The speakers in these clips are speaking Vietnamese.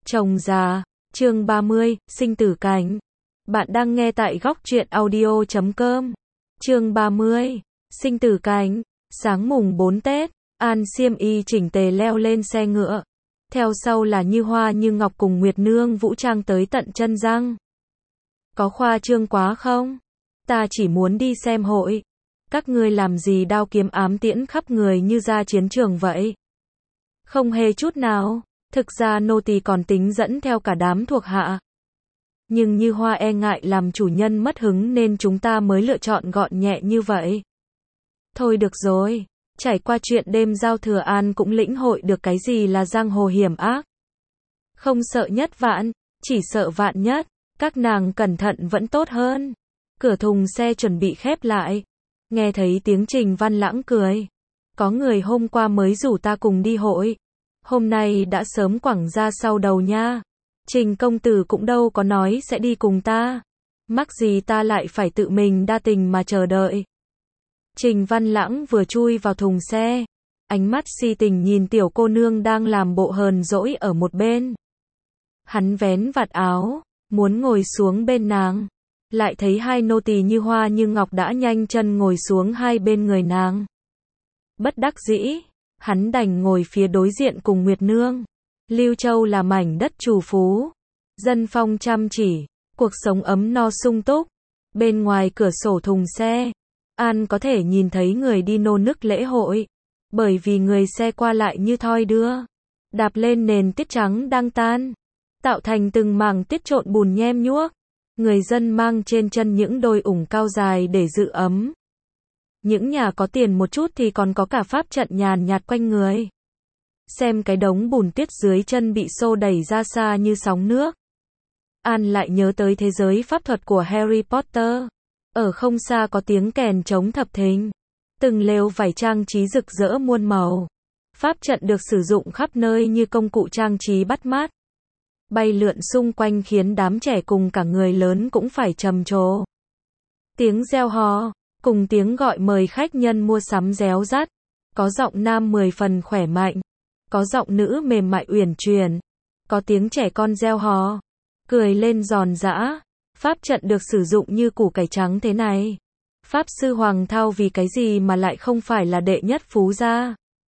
Chồng già, chương 30, sinh tử cảnh. Bạn đang nghe tại góc truyện audio.com. Chương 30, sinh tử cảnh. Sáng mùng 4 Tết, An xiêm y chỉnh tề leo lên xe ngựa. Theo sau là Như Hoa Như Ngọc cùng Nguyệt Nương vũ trang tới tận chân răng. Có khoa trương quá không? Ta chỉ muốn đi xem hội. Các ngươi làm gì đao kiếm ám tiễn khắp người như ra chiến trường vậy? Không hề chút nào. Thực ra nô tỳ còn tính dẫn theo cả đám thuộc hạ. Nhưng Như Hoa e ngại làm chủ nhân mất hứng nên chúng ta mới lựa chọn gọn nhẹ như vậy. Thôi được rồi, trải qua chuyện đêm giao thừa An cũng lĩnh hội được cái gì là giang hồ hiểm ác. Không sợ nhất vạn, chỉ sợ vạn nhất, các nàng cẩn thận vẫn tốt hơn. Cửa thùng xe chuẩn bị khép lại. Nghe thấy tiếng Trình Văn Lãng cười. Có người hôm qua mới rủ ta cùng đi hội. Hôm nay đã sớm quẳng ra sau đầu nha. Trình công tử cũng đâu có nói sẽ đi cùng ta. Mắc gì ta lại phải tự mình đa tình mà chờ đợi. Trình Văn Lãng vừa chui vào thùng xe. Ánh mắt si tình nhìn tiểu cô nương đang làm bộ hờn dỗi ở một bên. Hắn vén vạt áo, muốn ngồi xuống bên nàng. Lại thấy hai nô tỳ Như Hoa Như Ngọc đã nhanh chân ngồi xuống hai bên người nàng. Bất đắc dĩ, hắn đành ngồi phía đối diện cùng Nguyệt Nương. Lưu Châu là mảnh đất trù phú, dân phong chăm chỉ, cuộc sống ấm no sung túc. Bên ngoài cửa sổ thùng xe, An có thể nhìn thấy người đi nô nức lễ hội, bởi vì người xe qua lại như thoi đưa, đạp lên nền tuyết trắng đang tan, tạo thành từng mảng tuyết trộn bùn nhem nhuốc. Người dân mang trên chân những đôi ủng cao dài để giữ ấm. Những nhà có tiền một chút thì còn có cả pháp trận nhàn nhạt quanh người. Xem cái đống bùn tuyết dưới chân bị xô đẩy ra xa như sóng nước. An lại nhớ tới thế giới pháp thuật của Harry Potter. Ở không xa có tiếng kèn trống thập thình. Từng lều vải trang trí rực rỡ muôn màu. Pháp trận được sử dụng khắp nơi như công cụ trang trí bắt mắt. Bay lượn xung quanh khiến đám trẻ cùng cả người lớn cũng phải trầm trồ. Tiếng reo hò, cùng tiếng gọi mời khách nhân mua sắm réo rắt. Có giọng nam 10 phần khỏe mạnh. Có giọng nữ mềm mại uyển chuyển. Có tiếng trẻ con reo hò, cười lên giòn giã. Pháp trận được sử dụng như củ cải trắng thế này. Pháp sư Hoàng Thao vì cái gì mà lại không phải là đệ nhất phú gia?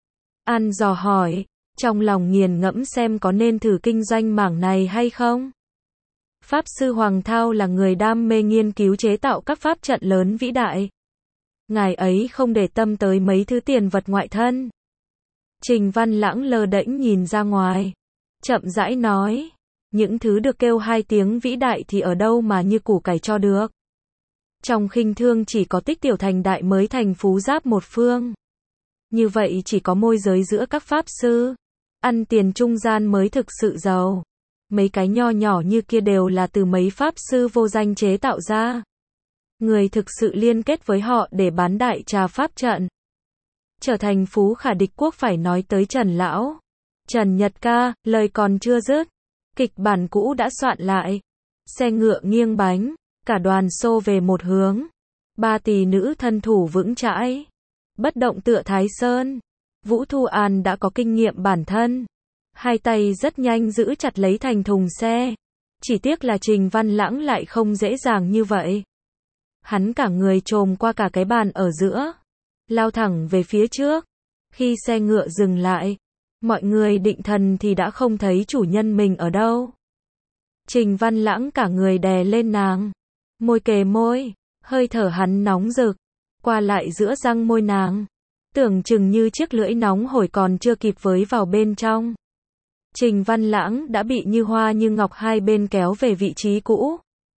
An dò hỏi, trong lòng nghiền ngẫm xem có nên thử kinh doanh mảng này hay không. Pháp sư Hoàng Thao là người đam mê nghiên cứu chế tạo các pháp trận lớn vĩ đại. Ngài ấy không để tâm tới mấy thứ tiền vật ngoại thân. Trình Văn Lãng lơ đễnh nhìn ra ngoài, chậm rãi nói, những thứ được kêu hai tiếng vĩ đại thì ở đâu mà như củ cải cho được. Trong khinh thương chỉ có tích tiểu thành đại mới thành phú giáp một phương. Như vậy chỉ có môi giới giữa các pháp sư, ăn tiền trung gian mới thực sự giàu. Mấy cái nho nhỏ như kia đều là từ mấy pháp sư vô danh chế tạo ra. Người thực sự liên kết với họ để bán đại trà pháp trận. Trở thành phú khả địch quốc phải nói tới Trần Lão. Trần Nhật ca, lời còn chưa dứt. Kịch bản cũ đã soạn lại. Xe ngựa nghiêng bánh, cả đoàn xô về một hướng. Ba tỷ nữ thân thủ vững chãi. Bất động tựa Thái Sơn. Vũ Thu An đã có kinh nghiệm bản thân. Hai tay rất nhanh giữ chặt lấy thành thùng xe. Chỉ tiếc là Trình Văn Lãng lại không dễ dàng như vậy. Hắn cả người trồm qua cả cái bàn ở giữa. Lao thẳng về phía trước. Khi xe ngựa dừng lại, mọi người định thần thì đã không thấy chủ nhân mình ở đâu. Trình Văn Lãng cả người đè lên nàng. Môi kề môi, hơi thở hắn nóng rực. Qua lại giữa răng môi nàng. Tưởng chừng như chiếc lưỡi nóng hổi còn chưa kịp với vào bên trong. Trình Văn Lãng đã bị Như Hoa Như Ngọc hai bên kéo về vị trí cũ.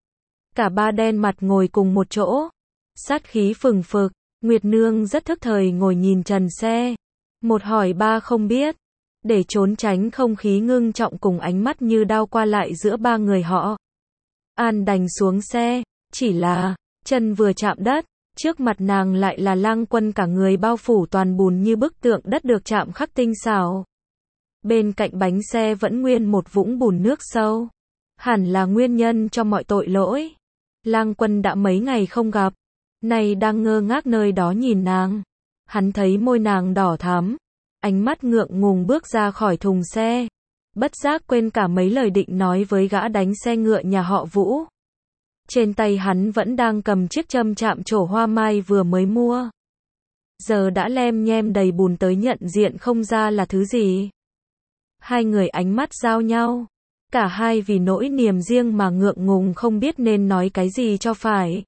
Cả ba đen mặt ngồi cùng một chỗ. Sát khí phừng phực. Nguyệt Nương rất thức thời ngồi nhìn trần xe. Một hỏi ba không biết. Để trốn tránh không khí ngưng trọng cùng ánh mắt như đao qua lại giữa ba người họ. An đành xuống xe. Chỉ là, chân vừa chạm đất. Trước mặt nàng lại là Lang Quân cả người bao phủ toàn bùn như bức tượng đất được chạm khắc tinh xảo. Bên cạnh bánh xe vẫn nguyên một vũng bùn nước sâu. Hẳn là nguyên nhân cho mọi tội lỗi. Lang Quân đã mấy ngày không gặp. Này đang ngơ ngác nơi đó nhìn nàng. Hắn thấy môi nàng đỏ thắm. Ánh mắt ngượng ngùng bước ra khỏi thùng xe. bất giác quên cả mấy lời định nói với gã đánh xe ngựa nhà họ Vũ. Trên tay hắn vẫn đang cầm chiếc châm chạm trổ hoa mai vừa mới mua. Giờ đã lem nhem đầy bùn tới nhận diện không ra là thứ gì. Hai người ánh mắt giao nhau. Cả hai vì nỗi niềm riêng mà ngượng ngùng không biết nên nói cái gì cho phải.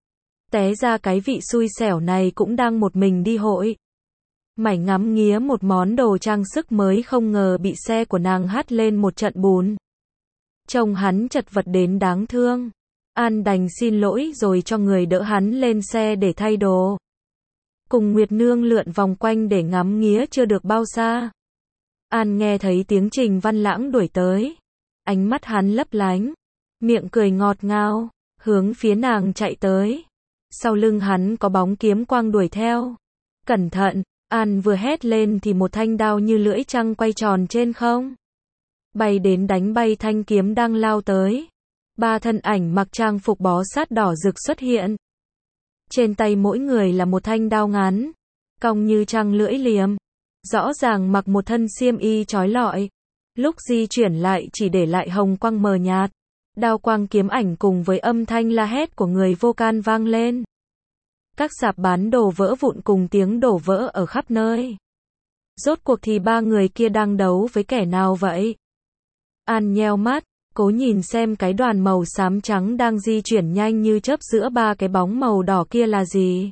Té ra cái vị xui xẻo này cũng đang một mình đi hội. Mải ngắm nghía một món đồ trang sức mới không ngờ bị xe của nàng hắt lên một trận bùn. Trông hắn chật vật đến đáng thương. An đành xin lỗi rồi cho người đỡ hắn lên xe để thay đồ. Cùng Nguyệt Nương lượn vòng quanh để ngắm nghía chưa được bao xa. An nghe thấy tiếng Trình Văn Lãng đuổi tới. Ánh mắt hắn lấp lánh. Miệng cười ngọt ngào. Hướng phía nàng chạy tới. Sau lưng hắn có bóng kiếm quang đuổi theo. Cẩn thận! An vừa hét lên thì một thanh đao như lưỡi trăng quay tròn trên không. Bay đến đánh bay thanh kiếm đang lao tới. Ba thân ảnh mặc trang phục bó sát đỏ rực xuất hiện. Trên tay mỗi người là một thanh đao ngắn, cong như trăng lưỡi liềm. Rõ ràng mặc một thân xiêm y chói lọi. Lúc di chuyển lại chỉ để lại hồng quang mờ nhạt. Đao quang kiếm ảnh cùng với âm thanh la hét của người vô can vang lên. Các sạp bán đồ vỡ vụn cùng tiếng đổ vỡ ở khắp nơi. Rốt cuộc thì ba người kia đang đấu với kẻ nào vậy? An nheo mắt, cố nhìn xem cái đoàn màu xám trắng đang di chuyển nhanh như chớp giữa ba cái bóng màu đỏ kia là gì.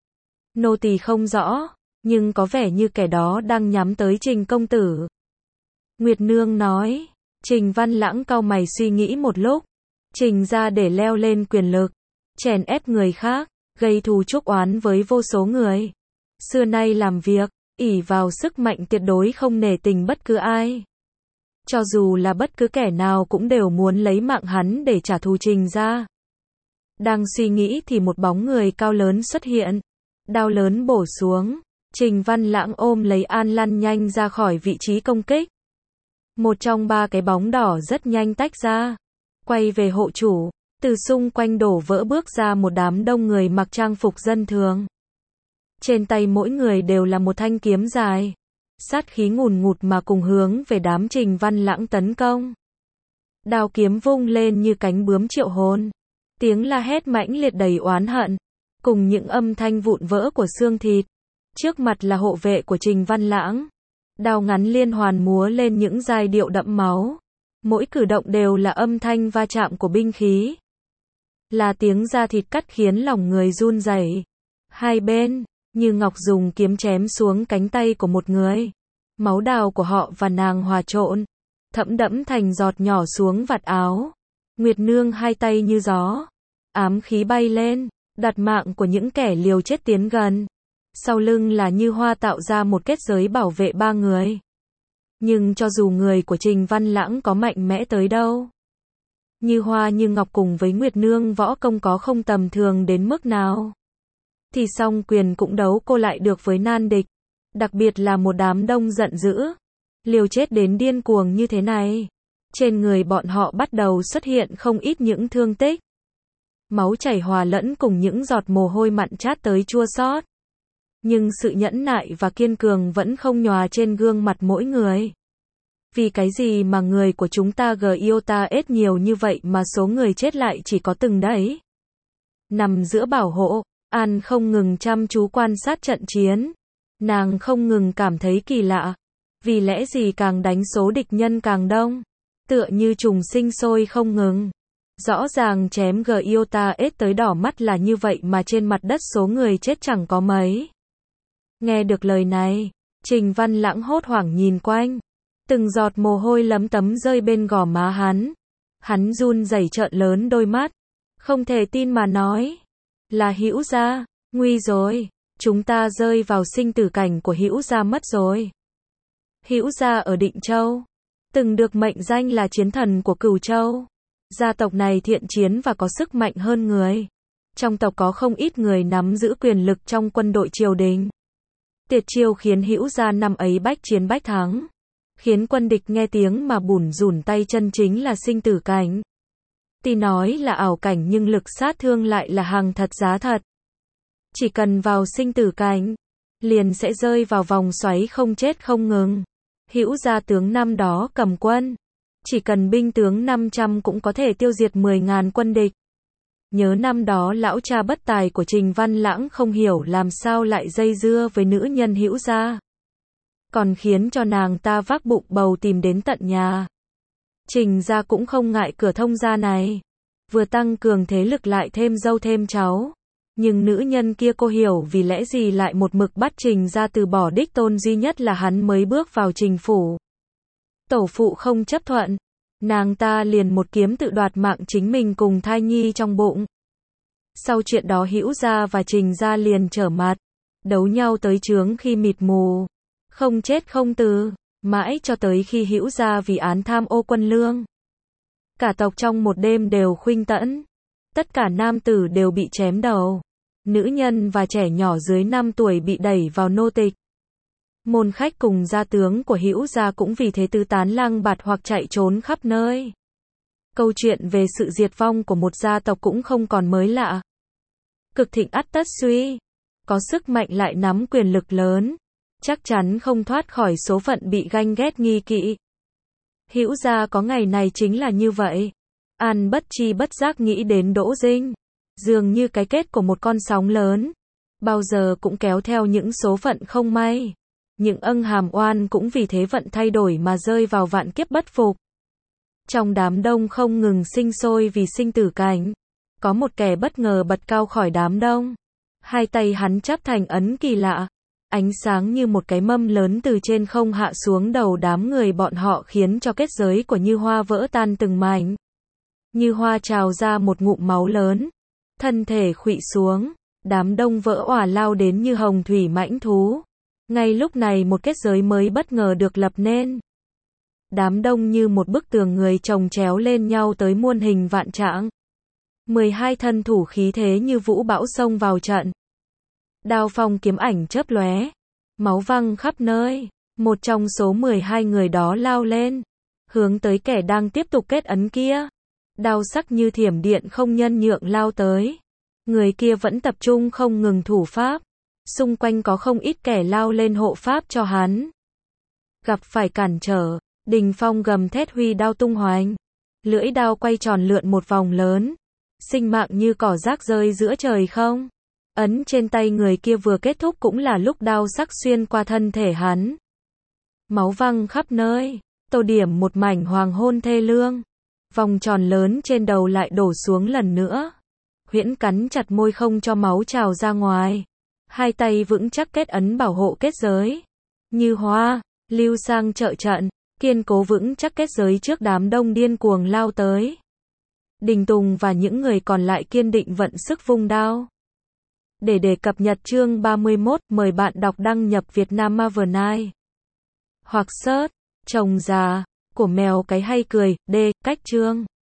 Nô tỳ không rõ, nhưng có vẻ như kẻ đó đang nhắm tới Trình công tử. Nguyệt Nương nói. Trình Văn Lãng cau mày suy nghĩ một lúc. Trình ra để leo lên quyền lực, chèn ép người khác, gây thù chuốc oán với vô số người. Xưa nay làm việc, ỷ vào sức mạnh tuyệt đối không nể tình bất cứ ai. Cho dù là bất cứ kẻ nào cũng đều muốn lấy mạng hắn để trả thù Trình ra. Đang suy nghĩ thì một bóng người cao lớn xuất hiện. Đao lớn bổ xuống. Trình Văn Lãng ôm lấy An lăn nhanh ra khỏi vị trí công kích. Một trong ba cái bóng đỏ rất nhanh tách ra. Quay về hộ chủ. Từ xung quanh đổ vỡ bước ra một đám đông người mặc trang phục dân thường. Trên tay mỗi người đều là một thanh kiếm dài. Sát khí ngùn ngụt mà cùng hướng về đám Trình Văn Lãng tấn công. Đao kiếm vung lên như cánh bướm triệu hồn. Tiếng la hét mãnh liệt đầy oán hận. Cùng những âm thanh vụn vỡ của xương thịt. Trước mặt là hộ vệ của Trình Văn Lãng. Đao ngắn liên hoàn múa lên những giai điệu đẫm máu. Mỗi cử động đều là âm thanh va chạm của binh khí. Là tiếng da thịt cắt khiến lòng người run rẩy. Hai bên, Như Ngọc dùng kiếm chém xuống cánh tay của một người. Máu đào của họ và nàng hòa trộn, thấm đẫm thành giọt nhỏ xuống vạt áo. Nguyệt Nương hai tay như gió. Ám khí bay lên, đặt mạng của những kẻ liều chết tiến gần. Sau lưng là Như Hoa tạo ra một kết giới bảo vệ ba người. Nhưng cho dù người của Trình Văn Lãng có mạnh mẽ tới đâu, Như Hoa Như Ngọc cùng với Nguyệt Nương võ công có không tầm thường đến mức nào, thì song quyền cũng đấu cô lại được với nan địch. Đặc biệt là một đám đông giận dữ, liều chết đến điên cuồng như thế này. Trên người bọn họ bắt đầu xuất hiện không ít những thương tích. Máu chảy hòa lẫn cùng những giọt mồ hôi mặn chát tới chua xót. Nhưng sự nhẫn nại và kiên cường vẫn không nhòa trên gương mặt mỗi người. Vì cái gì mà người của chúng ta Giota ít nhiều như vậy mà số người chết lại chỉ có từng đấy. Nằm giữa bảo hộ, An không ngừng chăm chú quan sát trận chiến. Nàng không ngừng cảm thấy kỳ lạ. Vì lẽ gì càng đánh số địch nhân càng đông. Tựa như trùng sinh sôi không ngừng. Rõ ràng chém Giota ít tới đỏ mắt là như vậy mà trên mặt đất số người chết chẳng có mấy. Nghe được lời này, Trình Văn Lãng hốt hoảng nhìn quanh. Từng giọt mồ hôi lấm tấm rơi bên gò má hắn. Hắn run rẩy trợn lớn đôi mắt. Không thể tin mà nói. Là Hữu Gia, nguy rồi. Chúng ta rơi vào sinh tử cảnh của Hữu Gia mất rồi. Hữu Gia ở Định Châu. Từng được mệnh danh là chiến thần của Cửu Châu. Gia tộc này thiện chiến và có sức mạnh hơn người. Trong tộc có không ít người nắm giữ quyền lực trong quân đội triều đình. Tiệt chiêu khiến Hữu Gia năm ấy bách chiến bách thắng. Khiến quân địch nghe tiếng mà bủn rủn tay chân chính là sinh tử cảnh. Tuy nói là ảo cảnh nhưng lực sát thương lại là hàng thật giá thật. Chỉ cần vào sinh tử cảnh, liền sẽ rơi vào vòng xoáy không chết không ngừng. Hữu Gia tướng năm đó cầm quân, Chỉ cần binh tướng 500 cũng có thể tiêu diệt 10.000 quân địch. Nhớ năm đó lão cha bất tài của Trình Văn Lãng không hiểu làm sao lại dây dưa với nữ nhân Hữu Gia. Còn khiến cho nàng ta vác bụng bầu tìm đến tận nhà. Trình gia cũng không ngại cửa thông gia này. Vừa tăng cường thế lực lại thêm dâu thêm cháu. Nhưng nữ nhân kia cô hiểu vì lẽ gì lại một mực bắt Trình gia từ bỏ đích tôn duy nhất là hắn mới bước vào Trình phủ. Tổ phụ không chấp thuận. Nàng ta liền một kiếm tự đoạt mạng chính mình cùng thai nhi trong bụng. Sau chuyện đó Hữu gia và Trình gia liền trở mặt. Đấu nhau tới chướng khi mịt mù. Không chết không từ. Mãi cho tới khi Hữu gia vì án tham ô quân lương. Cả tộc trong một đêm đều khuynh tẫn. Tất cả nam tử đều bị chém đầu. Nữ nhân và trẻ nhỏ dưới 5 tuổi bị đẩy vào nô tịch. Môn khách cùng gia tướng của Hữu gia cũng vì thế tứ tán lang bạt hoặc chạy trốn khắp nơi. Câu chuyện về sự diệt vong của một gia tộc cũng không còn mới lạ. Cực thịnh ắt tất suy. Có sức mạnh lại nắm quyền lực lớn. Chắc chắn không thoát khỏi số phận bị ganh ghét nghi kỵ. Hữu gia có ngày này chính là như vậy. An bất chi bất giác nghĩ đến Đỗ Dinh. Dường như cái kết của một con sóng lớn. Bao giờ cũng kéo theo những số phận không may. Những ân hàm oan cũng vì thế vận thay đổi mà rơi vào vạn kiếp bất phục. Trong đám đông không ngừng sinh sôi vì sinh tử cảnh. Có một kẻ bất ngờ bật cao khỏi đám đông. Hai tay hắn chắp thành ấn kỳ lạ. Ánh sáng như một cái mâm lớn từ trên không hạ xuống đầu đám người bọn họ khiến cho kết giới của Như Hoa vỡ tan từng mảnh. Như Hoa trào ra một ngụm máu lớn. Thân thể khuỵu xuống. Đám đông vỡ òa lao đến như hồng thủy mãnh thú. Ngay lúc này một kết giới mới bất ngờ được lập nên. Đám đông như một bức tường người chồng chéo lên nhau tới muôn hình vạn trạng. 12 thân thủ khí thế như vũ bão xông vào trận. Đao phong kiếm ảnh chớp lóe. Máu văng khắp nơi. Một trong số 12 người đó lao lên. Hướng tới kẻ đang tiếp tục kết ấn kia. Đao sắc như thiểm điện không nhân nhượng lao tới. Người kia vẫn tập trung không ngừng thủ pháp. Xung quanh có không ít kẻ lao lên hộ pháp cho hắn. Gặp phải cản trở. Đình Phong gầm thét huy đao tung hoành. Lưỡi đao quay tròn lượn một vòng lớn. Sinh mạng như cỏ rác rơi giữa trời không. Ấn trên tay người kia vừa kết thúc cũng là lúc đao sắc xuyên qua thân thể hắn. Máu văng khắp nơi. Tô điểm một mảnh hoàng hôn thê lương. Vòng tròn lớn trên đầu lại đổ xuống lần nữa. Huyễn cắn chặt môi không cho máu trào ra ngoài. Hai tay vững chắc kết ấn bảo hộ kết giới. Như Hoa, Lưu Sang trợ trận, kiên cố vững chắc kết giới trước đám đông điên cuồng lao tới. Đình Tùng và những người còn lại kiên định vận sức vung đao. Để cập nhật chương 31, mời bạn đọc đăng nhập Vietnam Marvel Night. Hoặc search, chồng già, của mèo cái hay cười, cách chương.